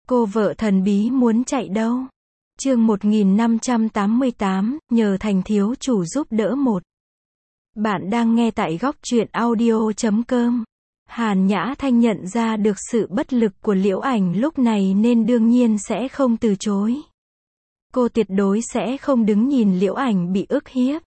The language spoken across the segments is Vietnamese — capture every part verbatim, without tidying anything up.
Cô vợ thần bí muốn chạy đâu? Chương một nghìn năm trăm tám mươi tám, nhờ Thành thiếu chủ giúp đỡ một. Bạn đang nghe tại góc truyện audio chấm com. Hàn Nhã Thanh nhận ra được sự bất lực của Liễu Ảnh lúc này nên đương nhiên sẽ không từ chối. Cô tuyệt đối sẽ không đứng nhìn Liễu Ảnh bị ức hiếp.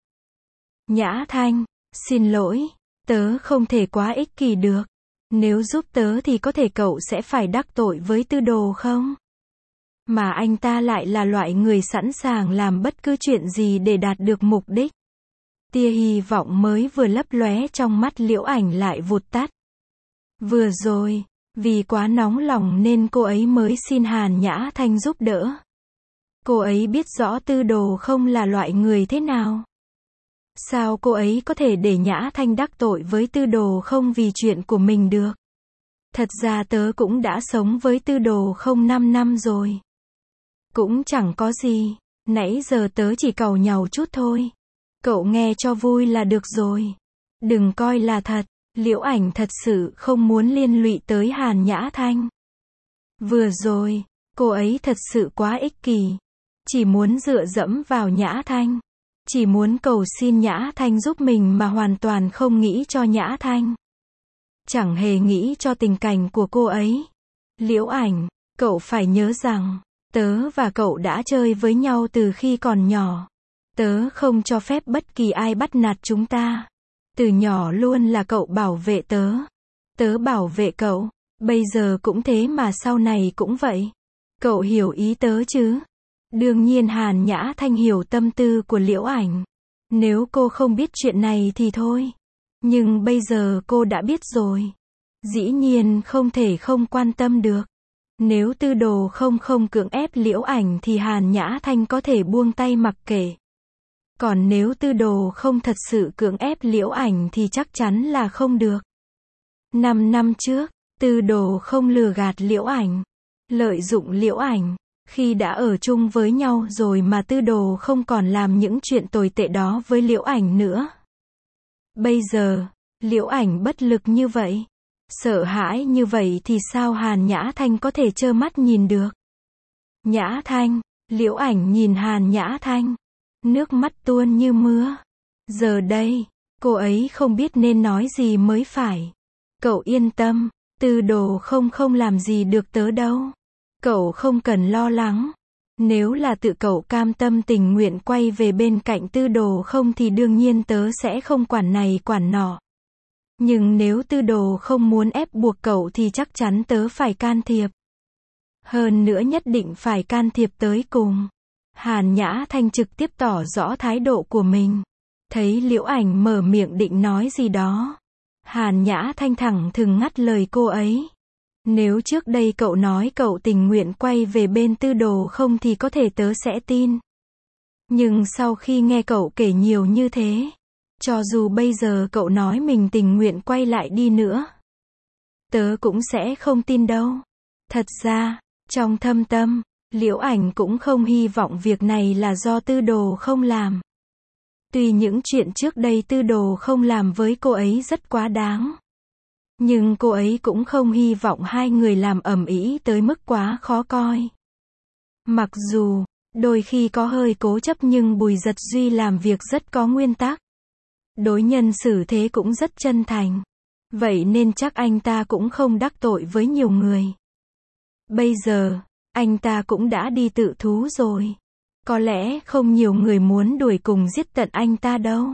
Nhã Thanh, xin lỗi, tớ không thể quá ích kỷ được. Nếu giúp tớ thì có thể cậu sẽ phải đắc tội với Tư Đồ không? Mà anh ta lại là loại người sẵn sàng làm bất cứ chuyện gì để đạt được mục đích. Tia hy vọng mới vừa lấp lóe trong mắt Liễu Ảnh lại vụt tắt. Vừa rồi, vì quá nóng lòng nên cô ấy mới xin Hàn Nhã Thanh giúp đỡ. Cô ấy biết rõ Tư Đồ không là loại người thế nào. Sao cô ấy có thể để Nhã Thanh đắc tội với Tư Đồ không vì chuyện của mình được? Thật ra tớ cũng đã sống với Tư Đồ không năm năm rồi. Cũng chẳng có gì, nãy giờ tớ chỉ càu nhàu chút thôi. Cậu nghe cho vui là được rồi. Đừng coi là thật, Liễu Ảnh thật sự không muốn liên lụy tới Hàn Nhã Thanh. Vừa rồi, cô ấy thật sự quá ích kỷ. Chỉ muốn dựa dẫm vào Nhã Thanh. Chỉ muốn cầu xin Nhã Thanh giúp mình mà hoàn toàn không nghĩ cho Nhã Thanh. Chẳng hề nghĩ cho tình cảnh của cô ấy. Liễu Ảnh, cậu phải nhớ rằng, tớ và cậu đã chơi với nhau từ khi còn nhỏ. Tớ không cho phép bất kỳ ai bắt nạt chúng ta. Từ nhỏ luôn là cậu bảo vệ tớ. Tớ bảo vệ cậu, bây giờ cũng thế mà sau này cũng vậy. Cậu hiểu ý tớ chứ? Đương nhiên Hàn Nhã Thanh hiểu tâm tư của Liễu Ảnh. Nếu cô không biết chuyện này thì thôi. Nhưng bây giờ cô đã biết rồi. Dĩ nhiên không thể không quan tâm được. Nếu Tư Đồ không không cưỡng ép Liễu Ảnh thì Hàn Nhã Thanh có thể buông tay mặc kệ. Còn nếu Tư Đồ không thật sự cưỡng ép Liễu Ảnh thì chắc chắn là không được. Năm năm trước, Tư Đồ không lừa gạt Liễu Ảnh. Lợi dụng Liễu Ảnh. Khi đã ở chung với nhau rồi mà Tư Đồ không còn làm những chuyện tồi tệ đó với Liễu Ảnh nữa. Bây giờ, Liễu Ảnh bất lực như vậy, sợ hãi như vậy thì sao Hàn Nhã Thanh có thể trơ mắt nhìn được? Nhã Thanh, Liễu Ảnh nhìn Hàn Nhã Thanh, nước mắt tuôn như mưa. Giờ đây, cô ấy không biết nên nói gì mới phải. Cậu yên tâm, Tư Đồ không không làm gì được tớ đâu. Cậu không cần lo lắng. Nếu là tự cậu cam tâm tình nguyện quay về bên cạnh Tư Đồ không thì đương nhiên tớ sẽ không quản này quản nọ. Nhưng nếu Tư Đồ không muốn ép buộc cậu thì chắc chắn tớ phải can thiệp. Hơn nữa nhất định phải can thiệp tới cùng. Hàn Nhã Thanh trực tiếp tỏ rõ thái độ của mình. Thấy Liễu Ảnh mở miệng định nói gì đó. Hàn Nhã Thanh thẳng thừng ngắt lời cô ấy. Nếu trước đây cậu nói cậu tình nguyện quay về bên Tư Đồ không thì có thể tớ sẽ tin. Nhưng sau khi nghe cậu kể nhiều như thế, cho dù bây giờ cậu nói mình tình nguyện quay lại đi nữa, tớ cũng sẽ không tin đâu. Thật ra, trong thâm tâm, Liễu Ảnh cũng không hy vọng việc này là do Tư Đồ không làm. Tuy những chuyện trước đây Tư Đồ không làm với cô ấy rất quá đáng. Nhưng cô ấy cũng không hy vọng hai người làm ầm ĩ tới mức quá khó coi. Mặc dù, đôi khi có hơi cố chấp nhưng Bùi Dật Duy làm việc rất có nguyên tắc. Đối nhân xử thế cũng rất chân thành. Vậy nên chắc anh ta cũng không đắc tội với nhiều người. Bây giờ, anh ta cũng đã đi tự thú rồi. Có lẽ không nhiều người muốn đuổi cùng giết tận anh ta đâu.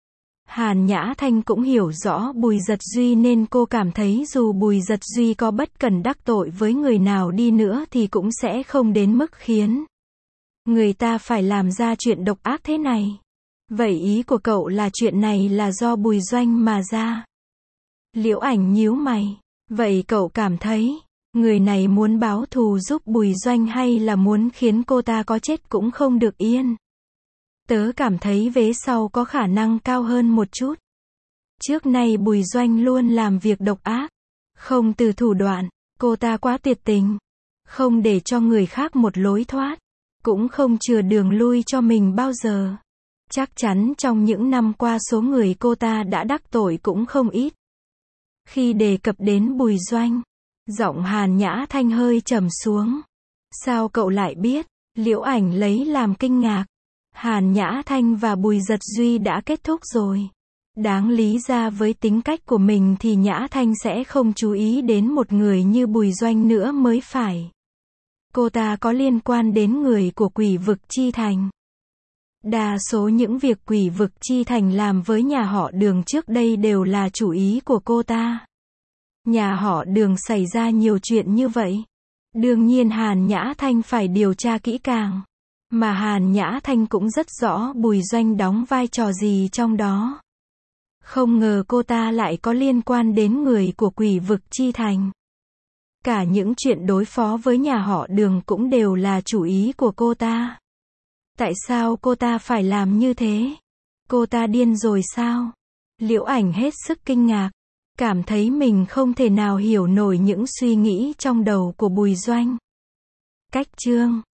Hàn Nhã Thanh cũng hiểu rõ Bùi Dật Duy nên cô cảm thấy dù Bùi Dật Duy có bất cần đắc tội với người nào đi nữa thì cũng sẽ không đến mức khiến người ta phải làm ra chuyện độc ác thế này. Vậy ý của cậu là chuyện này là do Bùi Doanh mà ra? Liễu Ảnh nhíu mày. Vậy cậu cảm thấy, người này muốn báo thù giúp Bùi Doanh hay là muốn khiến cô ta có chết cũng không được yên? Tớ cảm thấy vế sau có khả năng cao hơn một chút. Trước nay Bùi Doanh luôn làm việc độc ác. Không từ thủ đoạn, cô ta quá tuyệt tình. Không để cho người khác một lối thoát. Cũng không chừa đường lui cho mình bao giờ. Chắc chắn trong những năm qua số người cô ta đã đắc tội cũng không ít. Khi đề cập đến Bùi Doanh, giọng Hàn Nhã Thanh hơi trầm xuống. Sao cậu lại biết? Liễu Ảnh lấy làm kinh ngạc. Hàn Nhã Thanh và Bùi Giật Duy đã kết thúc rồi. Đáng lý ra với tính cách của mình thì Nhã Thanh sẽ không chú ý đến một người như Bùi Doanh nữa mới phải. Cô ta có liên quan đến người của Quỷ Vực Chi Thành. Đa số những việc Quỷ Vực Chi Thành làm với nhà họ Đường trước đây đều là chủ ý của cô ta. Nhà họ Đường xảy ra nhiều chuyện như vậy. Đương nhiên Hàn Nhã Thanh phải điều tra kỹ càng. Mà Hàn Nhã Thanh cũng rất rõ Bùi Doanh đóng vai trò gì trong đó. Không ngờ cô ta lại có liên quan đến người của Quỷ Vực Chi Thành. Cả những chuyện đối phó với nhà họ Đường cũng đều là chủ ý của cô ta. Tại sao cô ta phải làm như thế? Cô ta điên rồi sao? Liễu Ảnh hết sức kinh ngạc, cảm thấy mình không thể nào hiểu nổi những suy nghĩ trong đầu của Bùi Doanh. Cách chương